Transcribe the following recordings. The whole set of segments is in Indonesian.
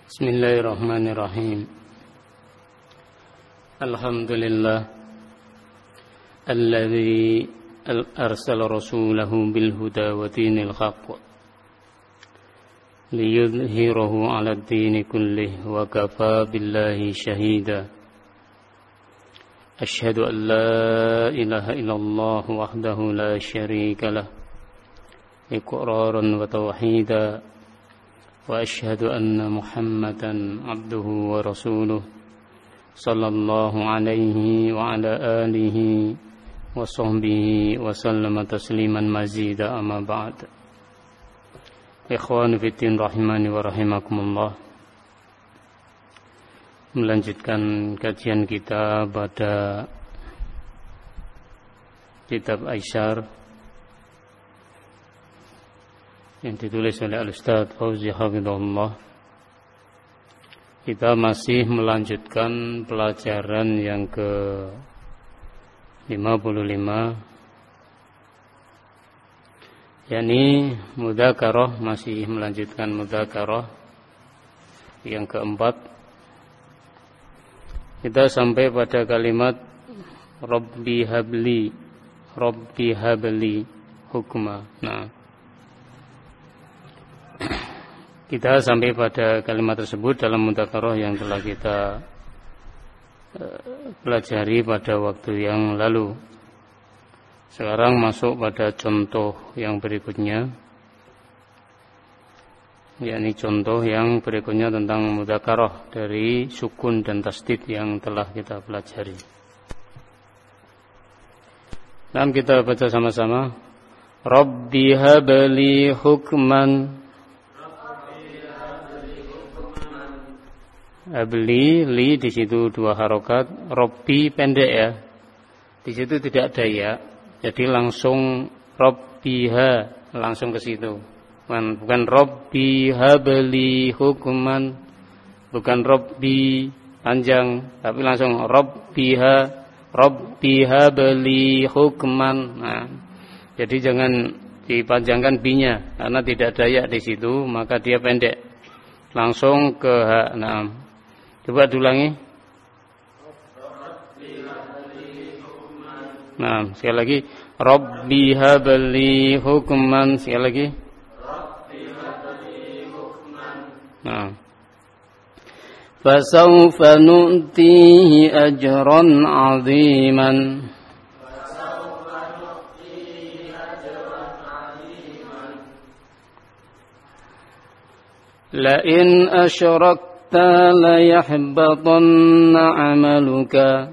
Bismillahirrahmanirrahim. Alhamdulillah alladzi arsala rasulahu bil huda wa dinil haqq liyudhhirahu 'ala ad-dini kullih wa kafa billahi shahida. Asyhadu an la ilaha illallah wahdahu la syarika lah iqraran wa tauhida. Wa asyhadu anna Muhammadan abduhu wa rasuluh sallallahu alaihi wa ala alihi wa sahbihi wa sallama tasliman mazida amma ba'd. Ikhwani fiddin rahimani wa rahimakumullah. Melanjutkan kajian kita pada kitab Aisyar yang ditulis oleh Al-Ustaz Fauzi Hafizahullah. Kita masih melanjutkan pelajaran yang ke-55, yakni mudzakarah, masih melanjutkan mudzakarah yang keempat. Kita sampai pada kalimat Rabbi habli hukma. Nah, kita sampai pada kalimat tersebut dalam mudzakarah yang telah kita pelajari pada waktu yang lalu. Sekarang masuk pada contoh yang berikutnya, yakni contoh yang berikutnya tentang mudzakarah dari sukun dan tasdid yang telah kita pelajari. Dan kita baca sama-sama. Rabbi habli hukman. Abli, li di situ dua harokat, Robbi pendek ya, di situ tidak ada ya, jadi langsung Robbiha, langsung ke situ, bukan Robbi habli hukman, bukan Robbi panjang, tapi langsung Robbiha, Robbi habli hukman. Nah, jadi jangan dipanjangkan binya, karena tidak ada ya di situ, maka dia pendek, langsung ke ha. Nah, coba diulangi. Nah, sekali lagi. Rabbi habli hukman. Sekali lagi. Nah. Fasawfa nu'tihi ajran 'aziman. La in asyrak la yahbatanna 'amaluka.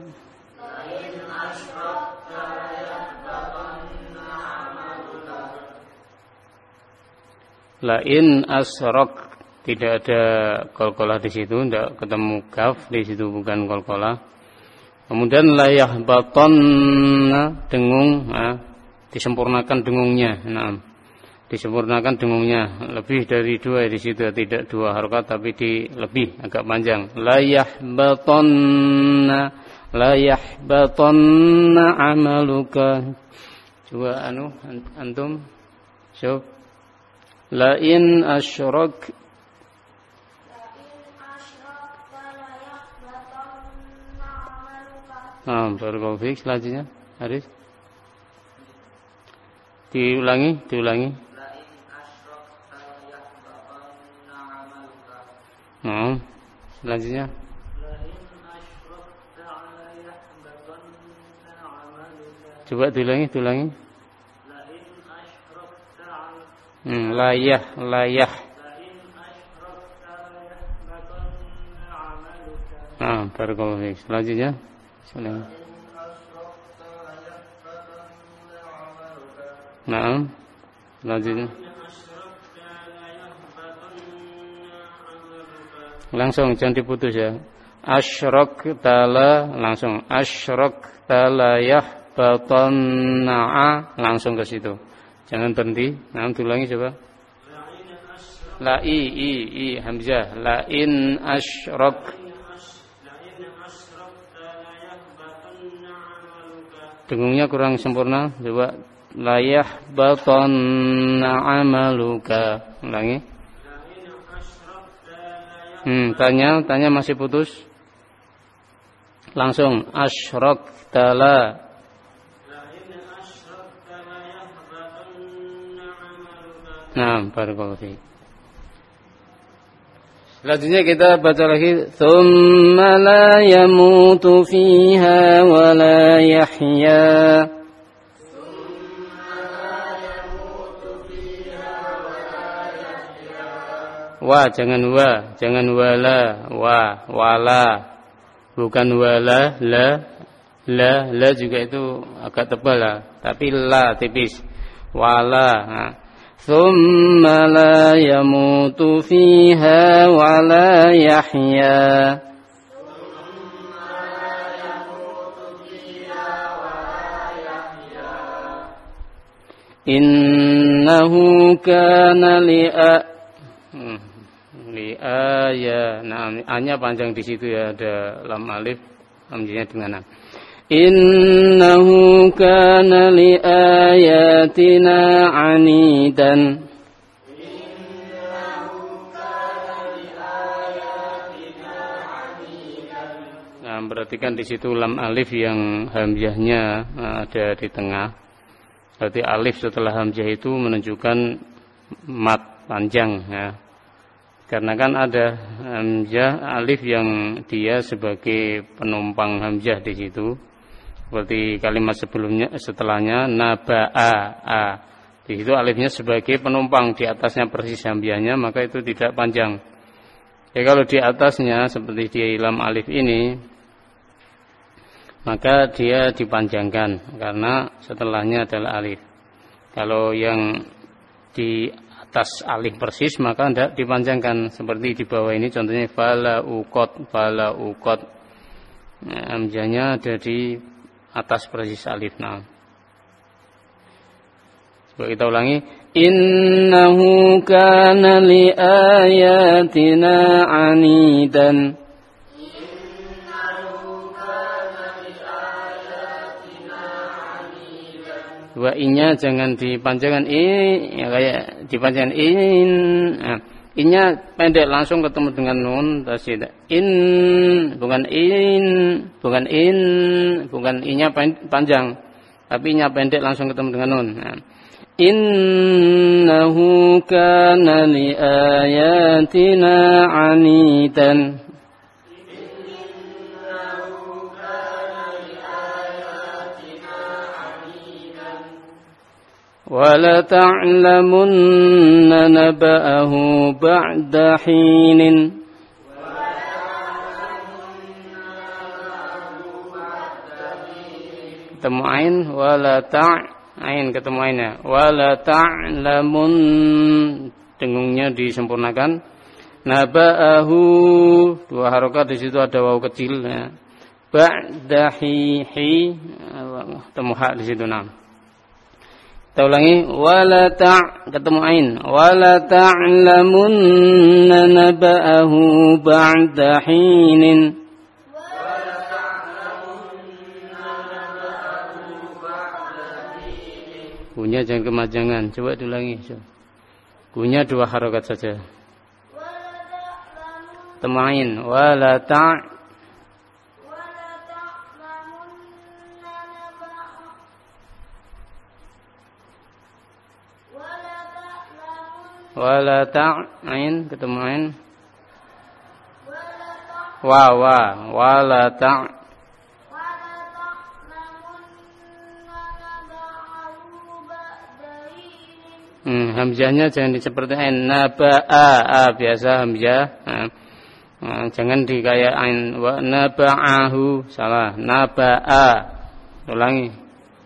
La in asrak, tidak ada qalqalah di situ, tidak ketemu kaf di situ, bukan qalqalah. Kemudian la yahbatanna, dengung, disempurnakan dengungnya. Nah, disempurnakan dengungnya, lebih dari dua di situ, tidak dua harokat tapi di lebih agak panjang. La yahbatanna amaluka. Coba antum coba. La in asyrak, barakallahu fiik. Selanjutnya Haris, diulangi. Selanjutnya coba diulangi. Layah. Barakallahu fiik. Selanjutnya selanjutnya langsung, jangan diputus ya. Asyraktala, langsung asyraktala yahbatanna, langsung ke situ, jangan berhenti. Nah, ulangi coba. La i hamzah. La in asyrak, dengungnya kurang sempurna. Coba la yahbatanna amaluka. Ulangi. Tanya masih putus. Langsung asyrakta la. Nah, barakallahu fiik. Selanjutnya kita baca lagi. Tsumma la yamutu fiha wa la yahya. Jangan wala, wala. Bukan wala, la juga itu agak tebal lah, tapi la tipis. Wala. Nah. Thumma la yamutu fiha wa la yahya. Innahu kana liaya. Nah, A-nya panjang di situ ya, ada lam alif, hamzanya dengan A. Innahu kana liayatina anidan. Nah, perhatikan di situ lam alif yang hamzahnya ada di tengah. Berarti alif setelah hamzah itu menunjukkan mat panjang ya. Karena kan ada hamzah alif yang dia sebagai penumpang hamzah di situ. Seperti kalimat sebelumnya, setelahnya naba'a. Di situ alifnya sebagai penumpang, di atasnya persis hamzahnya, maka itu tidak panjang. Ya kalau di atasnya seperti di lam alif ini, maka dia dipanjangkan karena setelahnya adalah alif. Kalau yang di atas alif persis maka tidak dipanjangkan, seperti di bawah ini contohnya fala uqad. Nah, hamzahnya ada di atas persis alif. Nah, coba kita ulangi. Innahu kana li ayatina anidan. Dua inya jangan dipanjangkan ya kayak dipanjangkan in. Nah, inya pendek langsung ketemu dengan nun tasydid. Bukan inya panjang, tapi inya pendek langsung ketemu dengan nun. Nah, innahu kana li ayatina anidan. Wala ta'lamunna naba'ahu ba'da hinin. Ketemu ain, wala ta'ain ketemu ainnya. Wala ta'lamun, dengungnya disempurnakan. Naba'ahu, dua harokat di situ ada waw kecil ya. Ba'da hi, ketemu hak di situ nam. Kita ulangi, wala ketemu ain, wala ta'lamunna naba'ahu ba'da hinin. Gunya jangan kemajangan, coba diulangi. Gunya dua harokat saja. Ketemu ain, wala wala ta'ain ketemu ain. Wala hamzahnya jangan seperti ain. Naba'a biasa hamzah. Jangan dikayak ain. Naba'ahu salah. Naba'a. Ulangi.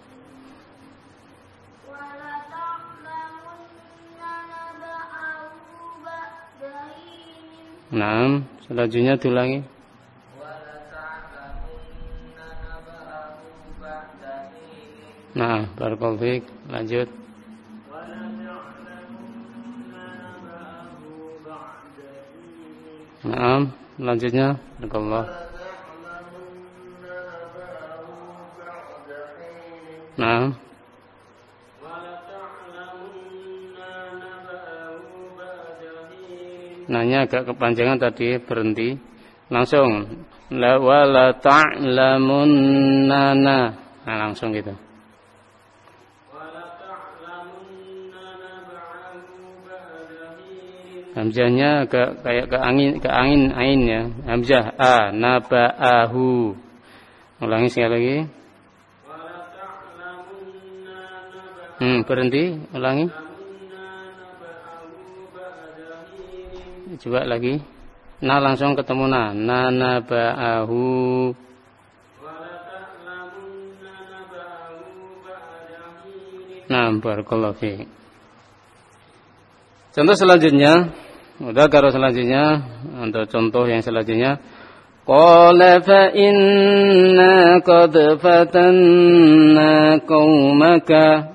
Nah, selanjutnya diulangi. Nah, barakallahu fiik. Lanjut. Nah, lanjutnya barakallahu. Nah. nanya agak kepanjangan tadi, berhenti. Langsung la wala ta'lamunna. Nah, langsung gitu. Hamzahnya agak kayak ke angin ain ya. Hamzah a naba'ahu. Ulangi sekali lagi. Berhenti, ulangi. Coba lagi. Nah langsung ketemu na naba'ahu. Nah, barakallahu fiik. Contoh selanjutnya, untuk contoh yang selanjutnya, qala fa inna qad fatanna qaumaka.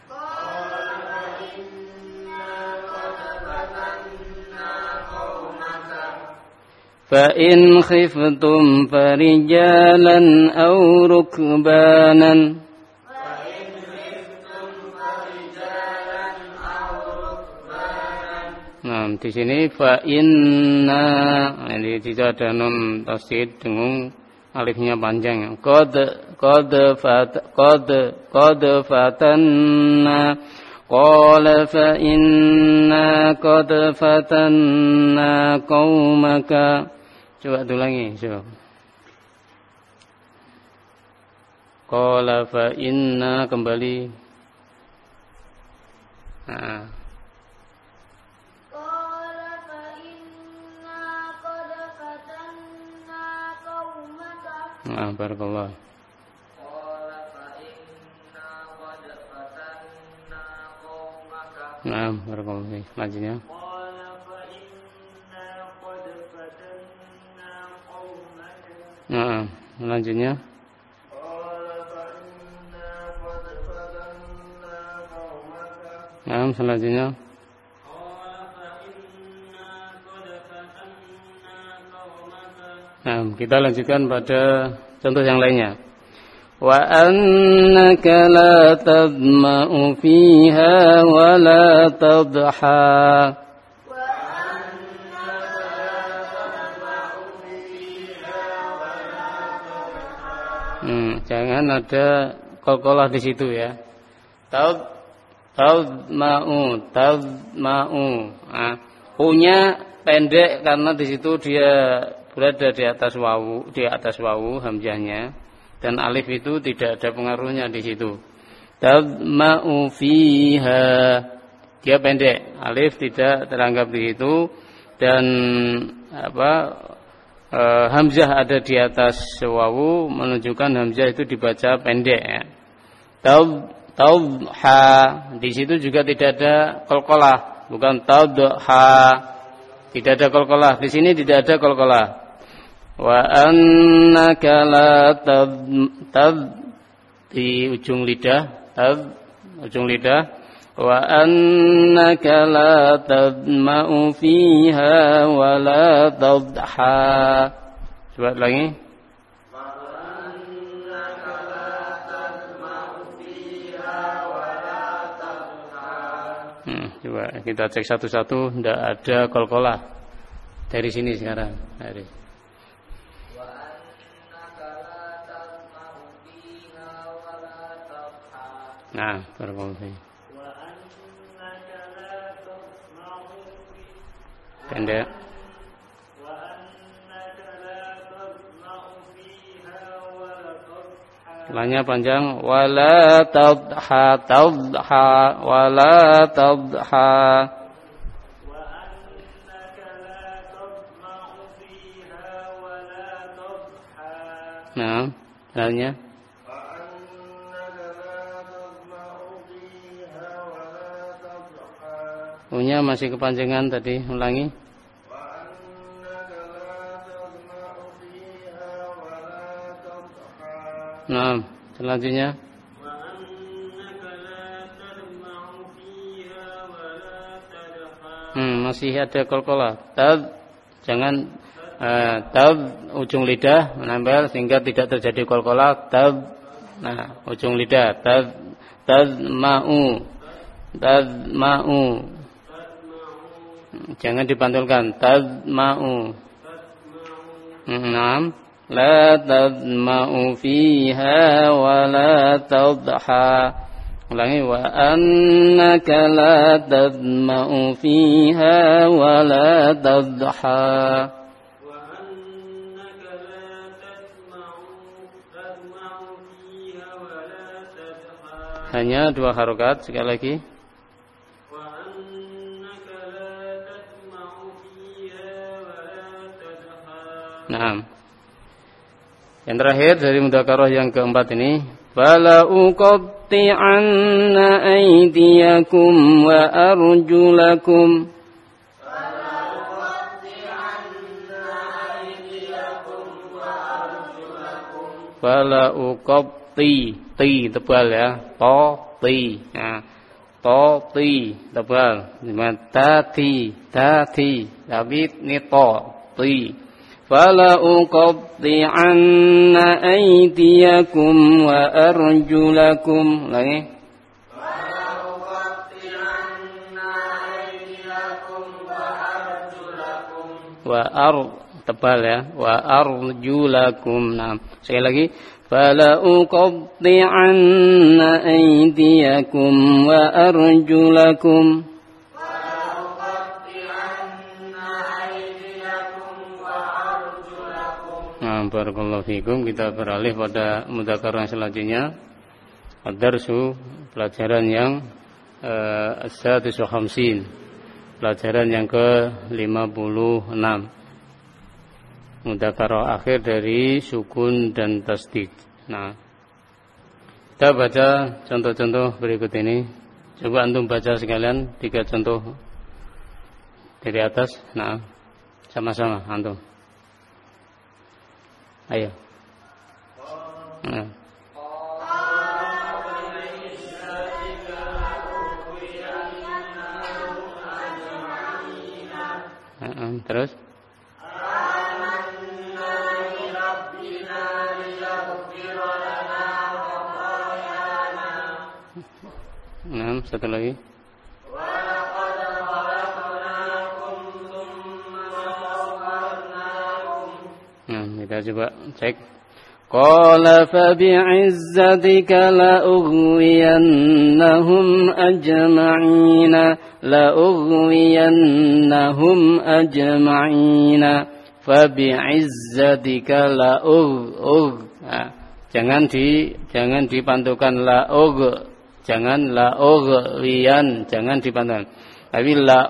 Fa in khiftum farijalan aw rukbanan. Nah, di sini fa inna, ini tidak ada nun tasydid dengan alifnya panjang. Qad fatanna. Qala fa inna qad fatanna qaumaka. Coba ulangi, coba. Qala fa inna, kembali. Nah. Nah, barakallah. Nah, barakallah. Selanjutnya. Nah, selanjutnya. Nah, selanjutnya. Nah, kita lanjutkan pada contoh yang lainnya. Wa annaka la tadma'u fiha wa la tadha. Jangan ada qalqalah di situ ya. Tadma'u. Punya pendek karena di situ dia berada di atas wawu hamzahnya, dan alif itu tidak ada pengaruhnya di situ. Tadma'u fiha, dia pendek, alif tidak teranggap di situ, dan hamzah ada di atas wawu menunjukkan hamzah itu dibaca pendek ya. Tadha, di situ juga tidak ada qalqalah, bukan tadha, tidak ada qalqalah, di sini tidak ada qalqalah. Wa annaka la di ujung lidah, wa annaka la tadma'u fiha wa la tadha. Coba lagi. Coba kita cek satu-satu, tidak ada qalqalah dari sini sekarang. Nah, barakallahu. Pendek. Lanya panjang. Wala tadha, wala tadha. Nah, lanya. Punya masih kepanjangan tadi, ulangi. Nah, selanjutnya. Masih ada qalqalah. Jangan ujung lidah menempel sehingga tidak terjadi qalqalah. Nah, ujung lidah tadma'u. Jangan dipantulkan. Tadma'u. Naam. La tadma'u fiha wa la tadha. Ulangi. Wa annaka la tadma'u fiha wa la tadha. Hanya 2 harokat. Sekali lagi. Nah, yang terakhir dari mudzakarah yang keempat ini, fala uqatti'anna aydiyakum wa arjulakum. Fala uqatti, ti tebal ya, to ti. Nah, to ti tebal. Tati, tapi ini to ti. Fala uqatti'anna aydiyakum wa arjulakum. Lagi. Fala uqatti'anna aydiyakum wa arjulakum. Tebal ya. Wa arjulakum. Nah, sekali lagi. Fala uqatti'anna aydiyakum wa arjulakum. Barakallahu fikum. Kita beralih pada mudzakarah selanjutnya. Ad-darsu, pelajaran yang as-sadis wa khamsin, pelajaran yang ke-56. Mudzakarah akhir dari sukun dan tasdid. Nah, kita baca contoh-contoh berikut ini. Coba antum baca sekalian 3 contoh dari atas. Nah, sama-sama antum. Ayo. Nah. Terus. Nah, satu lagi. Kita coba cek. Qala fa bi'izzatika la ughwiyannahum ajma'ina fa bi'izzatika la jangan dipantulkan la jangan la ughwiyan, jangan dipantulkan, tapi la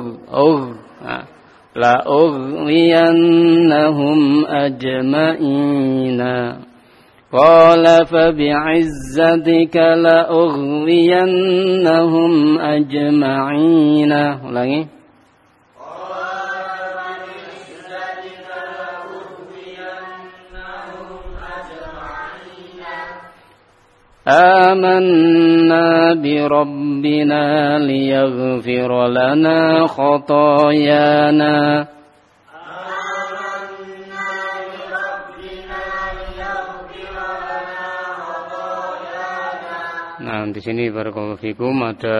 la ughwiyannahum ajma'ina. Qala fa bi'izzatika la ughwiyannahum ajma'ina. Ulangi. Qala fa bi'izzatika la ughwiyannahum ajma'ina. Amanna bi rabbina liyaghfir lana khatayana. Nah, di sini barakallahu fikum ada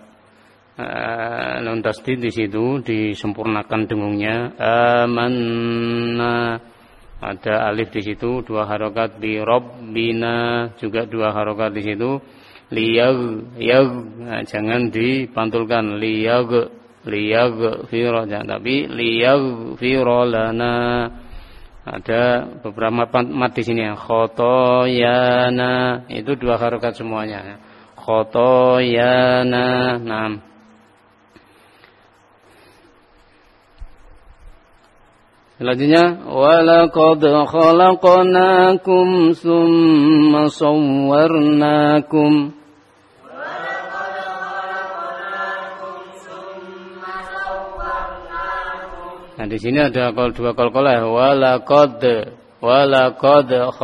nun tasdid di situ, disempurnakan dengungnya. Amanna, ada alif di situ, 2 harokat. Bi rabbina juga 2 harokat di situ. Nah, jangan dipantulkan liyaghfir, tapi liyaghfir lana. Ada beberapa mat di sini ya. Khotoyana, itu 2 harokat semuanya. Khotoyana. Nah, selanjutnya, walaqad khalaqnakum tsumma sawwarnakum. Nah, di sini ada 2 qalqalah. Walaqad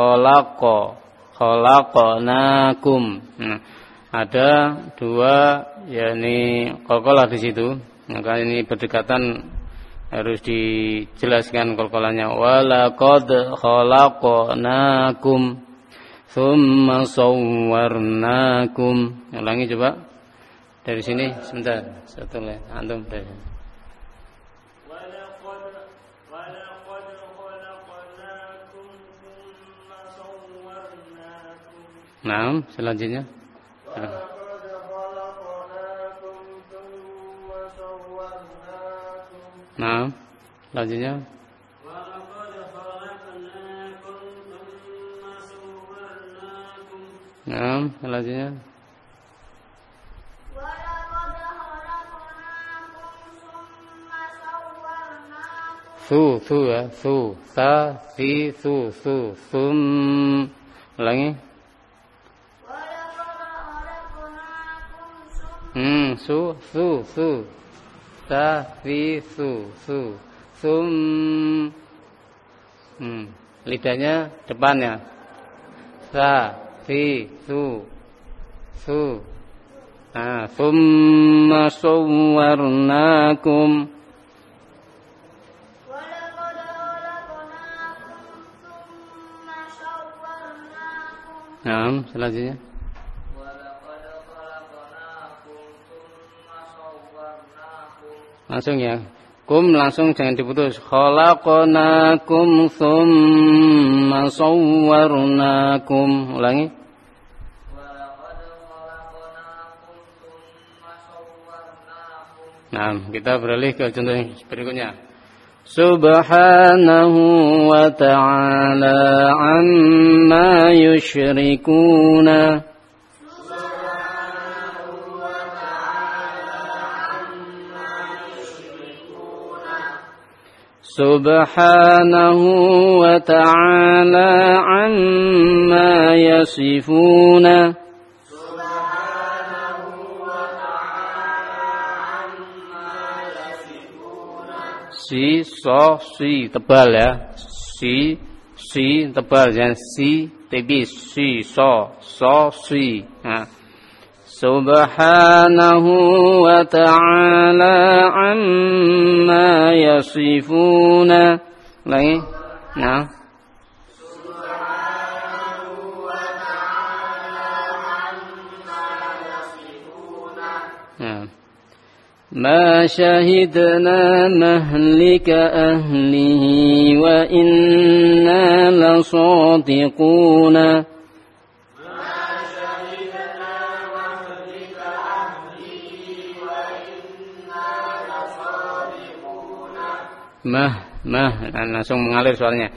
khalaqnakum. Nah, ada 2 yakni qalqalah di situ. Maka ini berdekatan, harus dijelaskan qalqalahnya. Walaqad khalaqnakum tsumma sawwarnakum. Ulangi coba. Dari sini sebentar. Satu lagi antum dari. Nah, selanjutnya. Nah, selanjutnya. Nah, selanjutnya. Su ya, sa, si, sum. Ulangi. Su, sa, si, sum. Lidahnya depannya. Sa, si, su. Nah, summa sawwarnakum. Nah, selanjutnya. Langsung ya. Kum langsung jangan diputus. Khalaqnakum tsumma sawwarnakum. Ulangi. Nah, kita beralih ke contoh yang berikutnya. Subhanahu wa ta'ala amma yushrikuna. Subhanahu wa ta'ala amma yasifuna. Si, so, si tebal ya. Si tebal jangan si tipis. Si, so, si. Nah. Subhanahu wa ta'ala amma yasifuna. Lagi. Nah. Nah. Ma syahidna mahlika ahlihi wa inna lasadiquna. Langsung mengalir soalnya.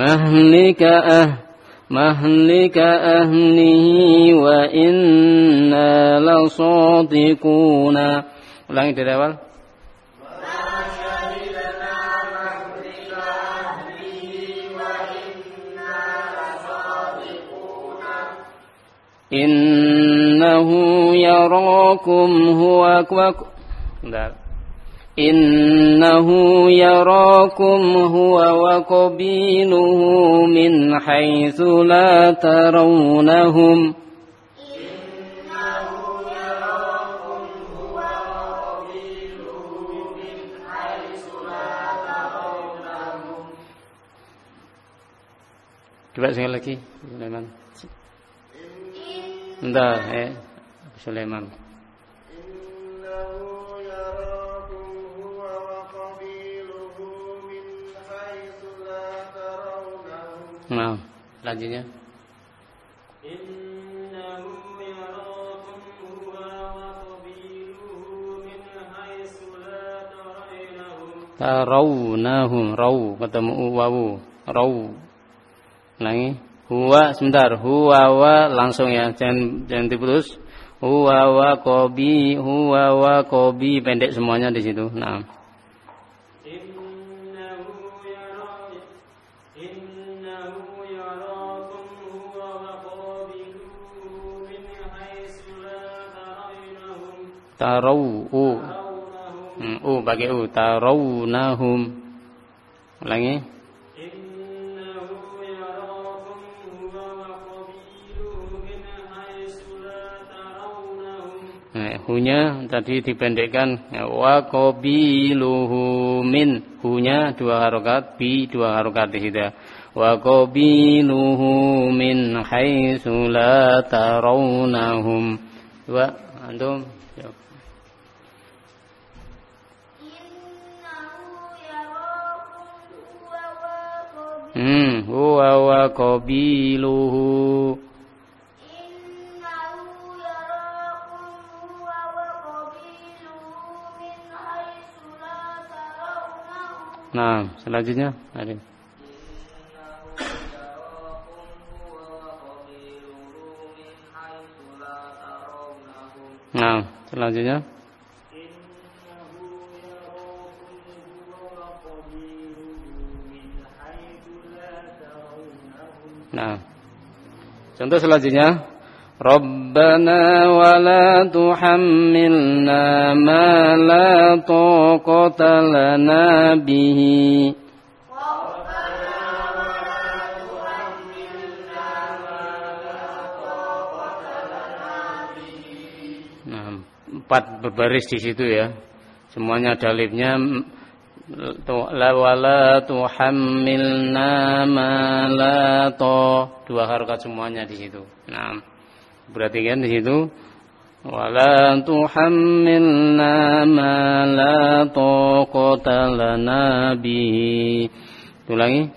Mahlika ahlihi wa inna lasadiquna. Ulangi dari awal. Innahu yarakum huwa Innahu yarakum huwa wa qabiluhu min haitsu la tarawnahum. Coba sekali lagi, Sulaiman. Bentar, Sulaiman. Nah, selanjutnya. Tarawnahum, raw ketemu wawu, raw. Ulangi. Huwa sebentar, huwa wa langsung ya, jangan diputus. Huwa wa qabi pendek semuanya di situ. Nah. Pakai u, tarawnahum. Ulangi. Hunya tadi dipendekkan wa qabiluhu min, hunya 2 harokat, bi 2 harokat di situ. Wa qabiluhu min haitsu la tarawnahum. Coba antum jawab. Huwa wa qabiluhu. Nah, selanjutnya ada. Nah, selanjutnya. Nah, contoh selanjutnya, Rabbana wa la tuhammilna ma la taqata lana bihi. Nah, 4 berbaris di situ ya. Semuanya ada alifnya. Wala tuhammilna ma la ta, 2 harakat semuanya di situ. Nah, berarti kan di situ wala tuhammilna ma la taqata lana bihi. Ulangi.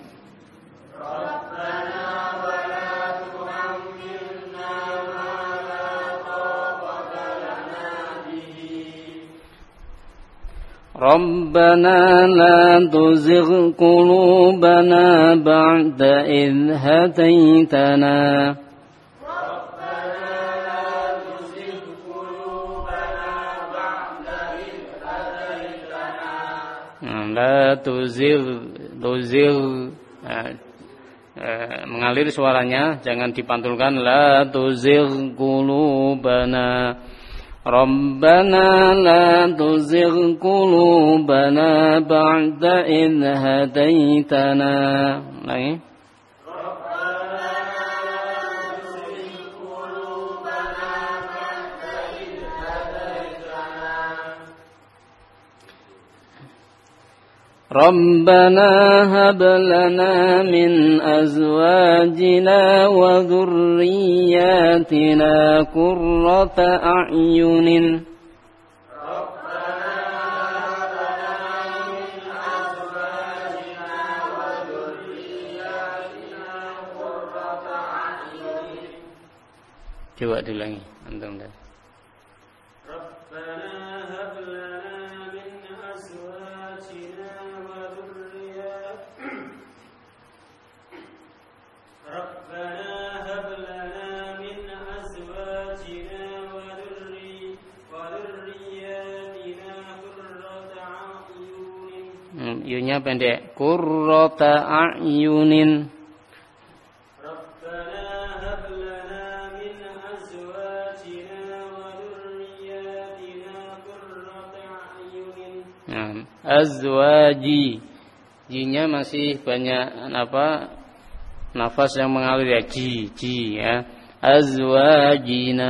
Rabbana la tuzigh qulubana ba'da idh hadaitana. Rabbana la tuzigh qulubana ba'da idh hadaitana. La tuzigh mengalir suaranya, jangan dipantulkan. La tuzigh qulubana. Rabbana la tuzigh qulubana ba'da idh hadaitana. Lagi. Rabbana la tuzigh qulubana ba'da idh hadaitana. Rabbana hab lana min azwajina wa dhurriyyatina qurrata a'yunin. Rabbana hab lana min azwajina wa dhurriyyatina qurrata a'yunin. Coba diulangi antum dah. Rabbana hab lana min azwajina wa dhurriyyatina. Rabbana hab lana min azwajina wa dhurriyyatina qurrata a'yunin. Yunya pendek. Qurrata a'yunin. Rabbana hab lana min azwajina wa dhurriyyatina qurrata a'yunin. Azwaji. Jinya masih banyak nafas yang mengalir ya, ji ya. Azwajina,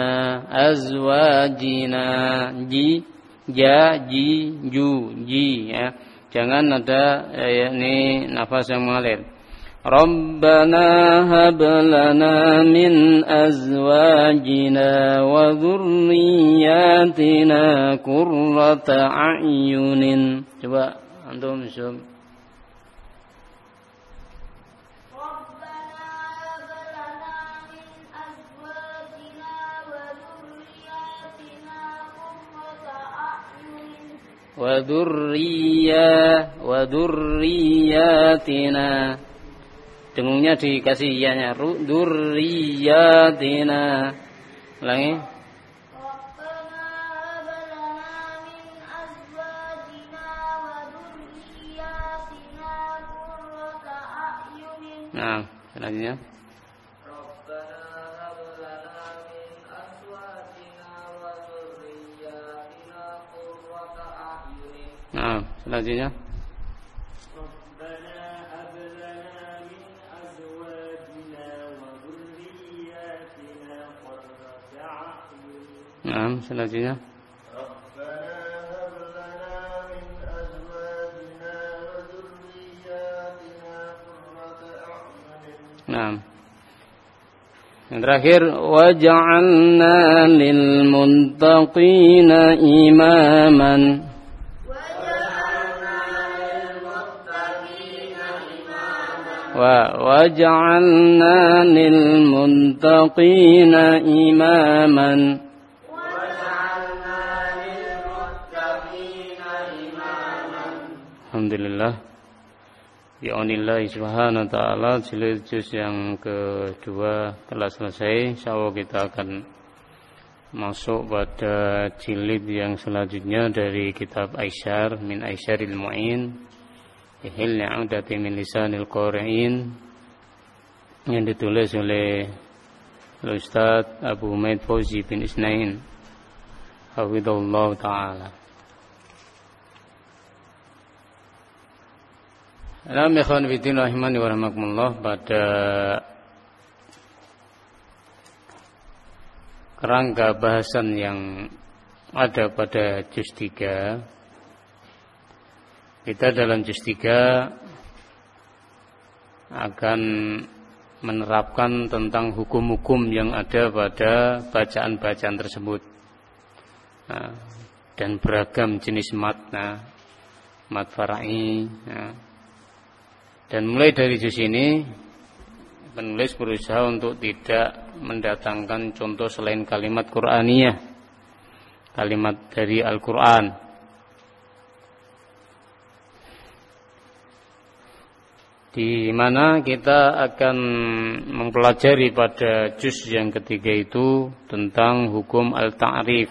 ji, ja, ji, ju, ji ya. Jangan ada ini nafas yang mengalir. Rabbana hab lana min azwajina wa dhurriyyatina qurrata a'yunin. Coba antum zoom. Wa dhurriyyatina. Dengungnya dikasih iyanya. Dhurriyyatina. Ulangi. Rabbana hab lana min azwajina wa dhurriyyatina qurrata a'yunin. Nah, selanjutnya. Rabbana hab lana min azwajina wa dhurriyyatina qurrata a'yunin. Nah, selanjutnya. Nah, selanjutnya. Nah, yang terakhir, waj'alna lil muttaqina imaman. Waj'alna lil muttaqina imaman. Alhamdulillah. bi'aunillah subhanahu wa ta'ala jilid juz yang kedua telah selesai. Insyaallah kita akan masuk pada jilid yang selanjutnya dari kitab Aisyar min Aisyaril Mu'in Ihil Ni'udati min Lisanil Qari'in yang ditulis oleh Ustaz Abu Humaid Fauzi bin Isnain hafizahullah ta'ala. Alam ikhwan fillah rahimani wa rahmakumullah, pada kerangka bahasan yang ada pada juz 3, kita dalam juz 3 akan menerapkan tentang hukum-hukum yang ada pada bacaan-bacaan tersebut, dan beragam jenis mat, mat fara'i. Dan mulai dari juz ini penulis berusaha untuk tidak mendatangkan contoh selain kalimat Qur'aniyah, kalimat dari Al-Qur'an. Di mana kita akan mempelajari pada juz yang ketiga itu tentang hukum al-ta'rif.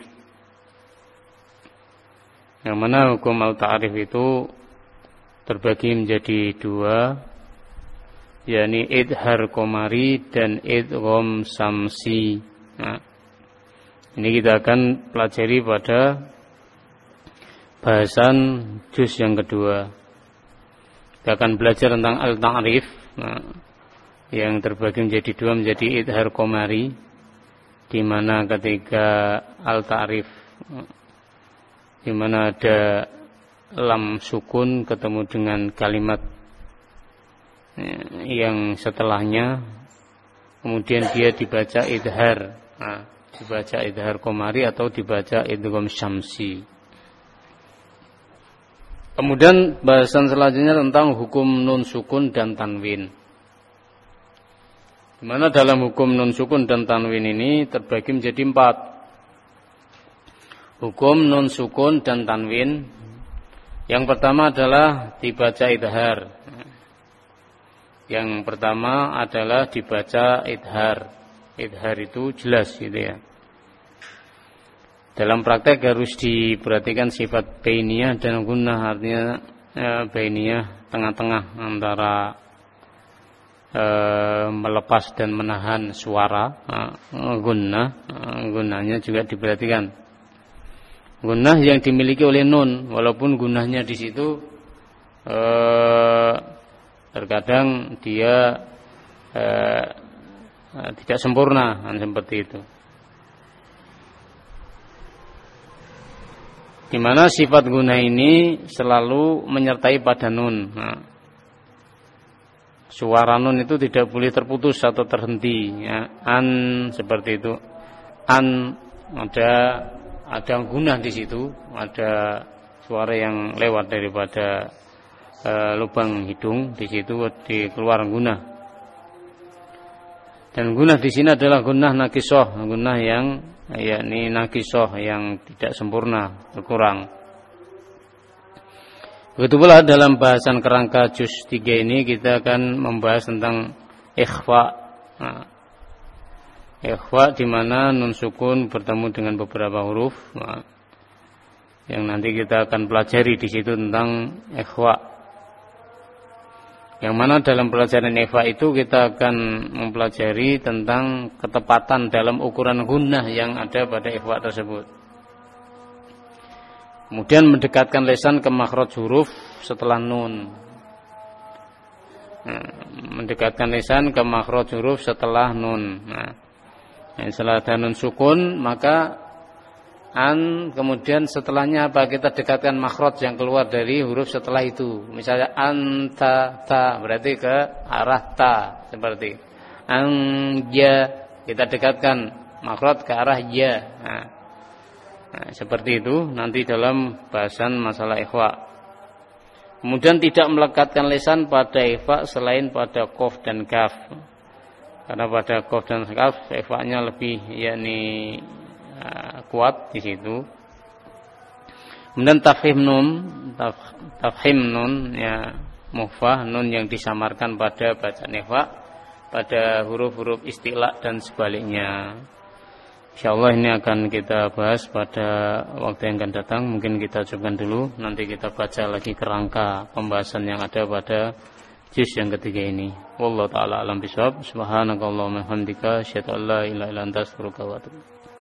Yang mana hukum al-ta'rif itu terbagi menjadi dua, yakni idhar qamari dan idgham samsi. Ini kita akan pelajari pada bahasan juz yang kedua. Kita akan belajar tentang al-ta'rif, yang terbagi menjadi dua, menjadi idhar qamari, di mana ketika al-ta'rif di mana ada lam sukun ketemu dengan kalimat yang setelahnya, kemudian dia dibaca idhar, dibaca idhar qamari atau dibaca idgham syamsi. Kemudian bahasan selanjutnya tentang hukum nun sukun dan tanwin, di mana dalam hukum nun sukun dan tanwin ini terbagi menjadi 4. Hukum nun sukun dan tanwin, yang pertama adalah dibaca idhar. Yang pertama adalah dibaca idhar. Idhar itu jelas gitu ya. Dalam praktek harus diperhatikan sifat bainiyah dan gunnah, artinya bainiyah tengah-tengah antara melepas dan menahan suara. Gunnahnya juga diperhatikan. Gunnah yang dimiliki oleh nun, walaupun gunnahnya di situ terkadang dia tidak sempurna, seperti itu. Di mana sifat gunnah ini selalu menyertai pada nun. Suara nun itu tidak boleh terputus atau terhenti. An seperti itu. An ada gunnah di situ, ada suara yang lewat daripada lubang hidung, di situ dikeluar gunnah. Dan gunnah di sini adalah gunnah naqisoh, gunnah yang yakni naqisoh yang tidak sempurna, berkurang. Begitu pula dalam bahasan kerangka juz 3 ini kita akan membahas tentang ikhfa. Ikhfa di mana nun sukun bertemu dengan beberapa huruf, yang nanti kita akan pelajari di situ tentang ikhfa. Yang mana dalam pelajaran ikhfa itu kita akan mempelajari tentang ketepatan dalam ukuran gunnah yang ada pada ikhfa tersebut. Kemudian mendekatkan lisan ke makhraj huruf setelah nun. Mendekatkan lisan ke makhraj huruf setelah nun. Setelah ada nun sukun, maka an, kemudian setelahnya apa? Kita dekatkan makhraj yang keluar dari huruf setelah itu. Misalnya anta, ta, berarti ke arah ta, seperti anja, kita dekatkan makhraj ke arah ya. Seperti itu nanti dalam bahasan masalah ikhfa. Kemudian tidak melekatkan lisan pada ikhfa selain pada qaf dan kaf. Karena pada qaf dan kaf ikhfa-nya lebih yakni kuat di situ. Kemudian tafhim nun ya mukhfah, nun yang disamarkan pada bacaan ikhfa, pada huruf-huruf isti'la dan sebaliknya. Insyaallah ini akan kita bahas pada waktu yang akan datang. Mungkin kita cukupkan dulu, nanti kita baca lagi kerangka pembahasan yang ada pada juz yang ketiga ini. Wallahu taala alam bisawab. Subhanakallahumma hamdika asyhadu an la ilaha illa anta astaghfiruka wa atubu